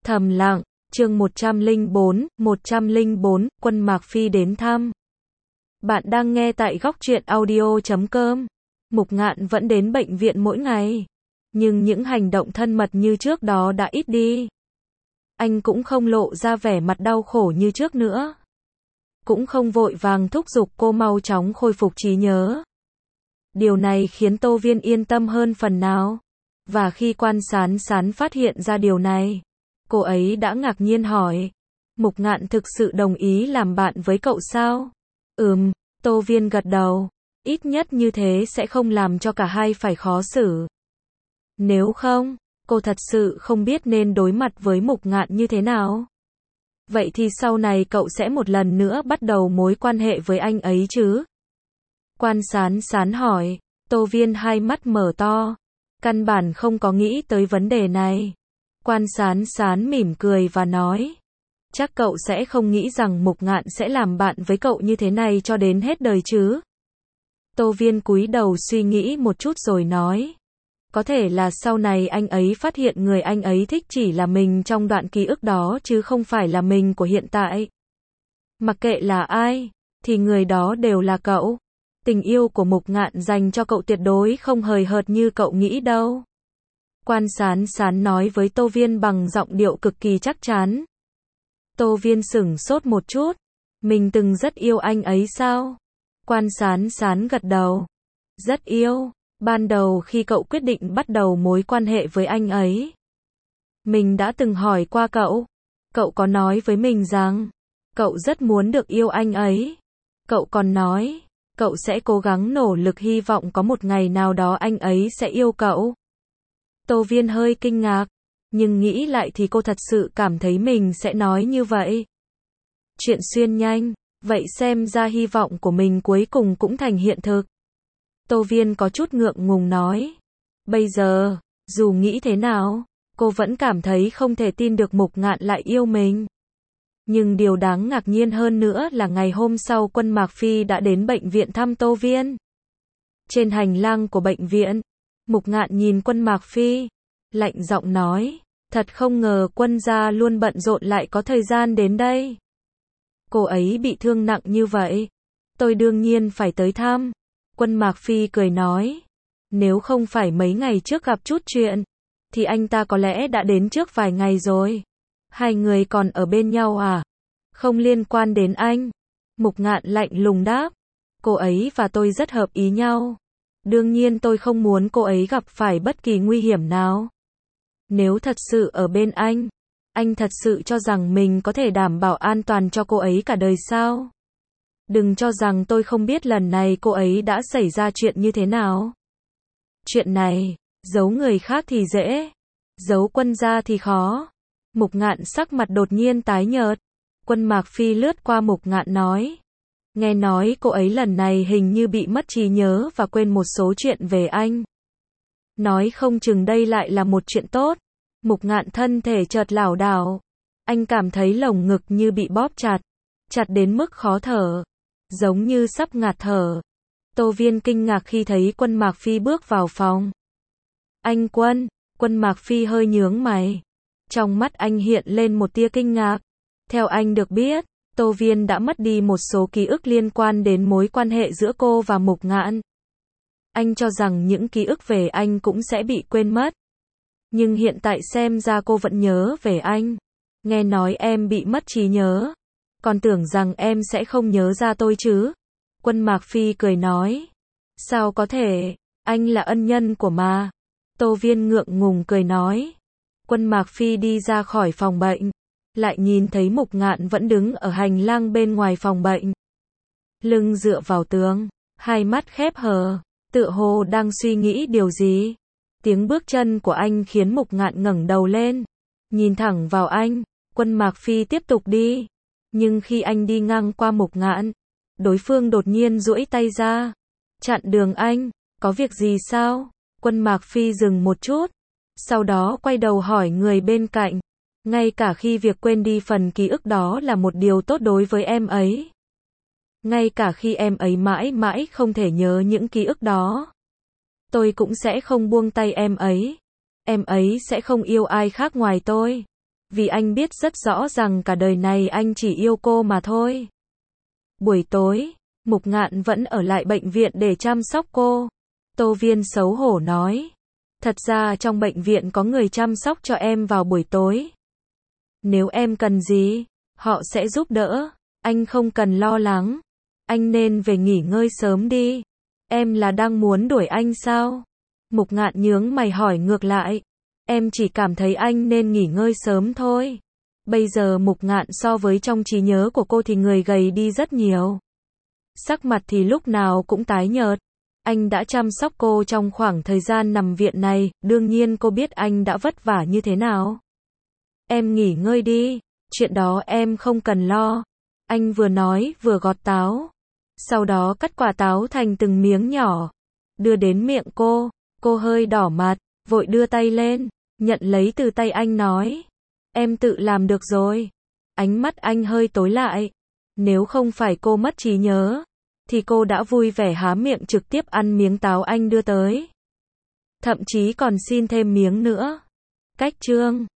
Thầm lặng, chương 104, Quân Mạc Phi đến thăm. Bạn đang nghe tại góc truyện audio.com. Mục Ngạn vẫn đến bệnh viện mỗi ngày, nhưng những hành động thân mật như trước đó đã ít đi. Anh cũng không lộ ra vẻ mặt đau khổ như trước nữa. Cũng không vội vàng thúc giục cô mau chóng khôi phục trí nhớ. Điều này khiến Tô Viên yên tâm hơn phần nào. Và khi Quan Sán Sán phát hiện ra điều này, cô ấy đã ngạc nhiên hỏi, Mục Ngạn thực sự đồng ý làm bạn với cậu sao? Tô Viên gật đầu, ít nhất như thế sẽ không làm cho cả hai phải khó xử. Nếu không, cô thật sự không biết nên đối mặt với Mục Ngạn như thế nào. Vậy thì sau này cậu sẽ một lần nữa bắt đầu mối quan hệ với anh ấy chứ? Quan Sán Sán hỏi. Tô Viên hai mắt mở to, căn bản không có nghĩ tới vấn đề này. Quan Sán Sán mỉm cười và nói, chắc cậu sẽ không nghĩ rằng Mục Ngạn sẽ làm bạn với cậu như thế này cho đến hết đời chứ? Tô Viên cúi đầu suy nghĩ một chút rồi nói, có thể là sau này anh ấy phát hiện người anh ấy thích chỉ là mình trong đoạn ký ức đó chứ không phải là mình của hiện tại. Mặc kệ là ai, thì người đó đều là cậu. Tình yêu của Mục Ngạn dành cho cậu tuyệt đối không hời hợt như cậu nghĩ đâu. Quan Sán Sán nói với Tô Viên bằng giọng điệu cực kỳ chắc chắn. Tô Viên sửng sốt một chút. Mình từng rất yêu anh ấy sao? Quan Sán Sán gật đầu. Rất yêu. Ban đầu khi cậu quyết định bắt đầu mối quan hệ với anh ấy, mình đã từng hỏi qua cậu. Cậu có nói với mình rằng cậu rất muốn được yêu anh ấy. Cậu còn nói cậu sẽ cố gắng nỗ lực hy vọng có một ngày nào đó anh ấy sẽ yêu cậu. Tô Viên hơi kinh ngạc, nhưng nghĩ lại thì cô thật sự cảm thấy mình sẽ nói như vậy. Chuyện xuyên nhanh, vậy xem ra hy vọng của mình cuối cùng cũng thành hiện thực. Tô Viên có chút ngượng ngùng nói. Bây giờ, dù nghĩ thế nào, cô vẫn cảm thấy không thể tin được Mục Ngạn lại yêu mình. Nhưng điều đáng ngạc nhiên hơn nữa là ngày hôm sau Quân Mạc Phi đã đến bệnh viện thăm Tô Viên. Trên hành lang của bệnh viện, Mục Ngạn nhìn Quân Mạc Phi, lạnh giọng nói, thật không ngờ Quân gia luôn bận rộn lại có thời gian đến đây. Cô ấy bị thương nặng như vậy, tôi đương nhiên phải tới thăm. Quân Mạc Phi cười nói, nếu không phải mấy ngày trước gặp chút chuyện, thì anh ta có lẽ đã đến trước vài ngày rồi. Hai người còn ở bên nhau à? Không liên quan đến anh. Mục Ngạn lạnh lùng đáp, cô ấy và tôi rất hợp ý nhau. Đương nhiên tôi không muốn cô ấy gặp phải bất kỳ nguy hiểm nào. Nếu thật sự ở bên anh thật sự cho rằng mình có thể đảm bảo an toàn cho cô ấy cả đời sao? Đừng cho rằng tôi không biết lần này cô ấy đã xảy ra chuyện như thế nào. Chuyện này, giấu người khác thì dễ, giấu Quân gia thì khó. Mục Ngạn sắc mặt đột nhiên tái nhợt. Quân Mạc Phi lướt qua Mục Ngạn nói, nghe nói cô ấy lần này hình như bị mất trí nhớ và quên một số chuyện về anh. Nói không chừng đây lại là một chuyện tốt. Mục Ngạn thân thể chợt lảo đảo. Anh cảm thấy lồng ngực như bị bóp chặt, chặt đến mức khó thở, giống như sắp ngạt thở. Tô Viên kinh ngạc khi thấy Quân Mạc Phi bước vào phòng. Anh Quân Mạc Phi hơi nhướng mày. Trong mắt anh hiện lên một tia kinh ngạc. Theo anh được biết, Tô Viên đã mất đi một số ký ức liên quan đến mối quan hệ giữa cô và Mục Ngạn. Anh cho rằng những ký ức về anh cũng sẽ bị quên mất. Nhưng hiện tại xem ra cô vẫn nhớ về anh. Nghe nói em bị mất trí nhớ, còn tưởng rằng em sẽ không nhớ ra tôi chứ. Quân Mạc Phi cười nói, sao có thể, anh là ân nhân của mà. Tô Viên ngượng ngùng cười nói. Quân Mạc Phi đi ra khỏi phòng bệnh, lại nhìn thấy Mục Ngạn vẫn đứng ở hành lang bên ngoài phòng bệnh. Lưng dựa vào tường, hai mắt khép hờ, tựa hồ đang suy nghĩ điều gì. Tiếng bước chân của anh khiến Mục Ngạn ngẩng đầu lên, nhìn thẳng vào anh. Quân Mạc Phi tiếp tục đi, nhưng khi anh đi ngang qua Mục Ngạn, đối phương đột nhiên duỗi tay ra, chặn đường anh. Có việc gì sao? Quân Mạc Phi dừng một chút, sau đó quay đầu hỏi người bên cạnh, ngay cả khi việc quên đi phần ký ức đó là một điều tốt đối với em ấy, ngay cả khi em ấy mãi mãi không thể nhớ những ký ức đó, tôi cũng sẽ không buông tay em ấy sẽ không yêu ai khác ngoài tôi. Vì anh biết rất rõ rằng cả đời này anh chỉ yêu cô mà thôi. Buổi tối, Mục Ngạn vẫn ở lại bệnh viện để chăm sóc cô. Tô Viên xấu hổ nói. Thật ra trong bệnh viện có người chăm sóc cho em vào buổi tối. Nếu em cần gì, họ sẽ giúp đỡ. Anh không cần lo lắng. Anh nên về nghỉ ngơi sớm đi. Em là đang muốn đuổi anh sao? Mục Ngạn nhướng mày hỏi ngược lại. Em chỉ cảm thấy anh nên nghỉ ngơi sớm thôi. Bây giờ Mục Ngạn so với trong trí nhớ của cô thì người gầy đi rất nhiều. Sắc mặt thì lúc nào cũng tái nhợt. Anh đã chăm sóc cô trong khoảng thời gian nằm viện này, đương nhiên cô biết anh đã vất vả như thế nào. Em nghỉ ngơi đi, chuyện đó em không cần lo. Anh vừa nói vừa gọt táo. Sau đó cắt quả táo thành từng miếng nhỏ, đưa đến miệng cô hơi đỏ mặt, vội đưa tay lên, nhận lấy từ tay anh nói. Em tự làm được rồi. Ánh mắt anh hơi tối lại. Nếu không phải cô mất trí nhớ, thì cô đã vui vẻ há miệng trực tiếp ăn miếng táo anh đưa tới. Thậm chí còn xin thêm miếng nữa. Cách chương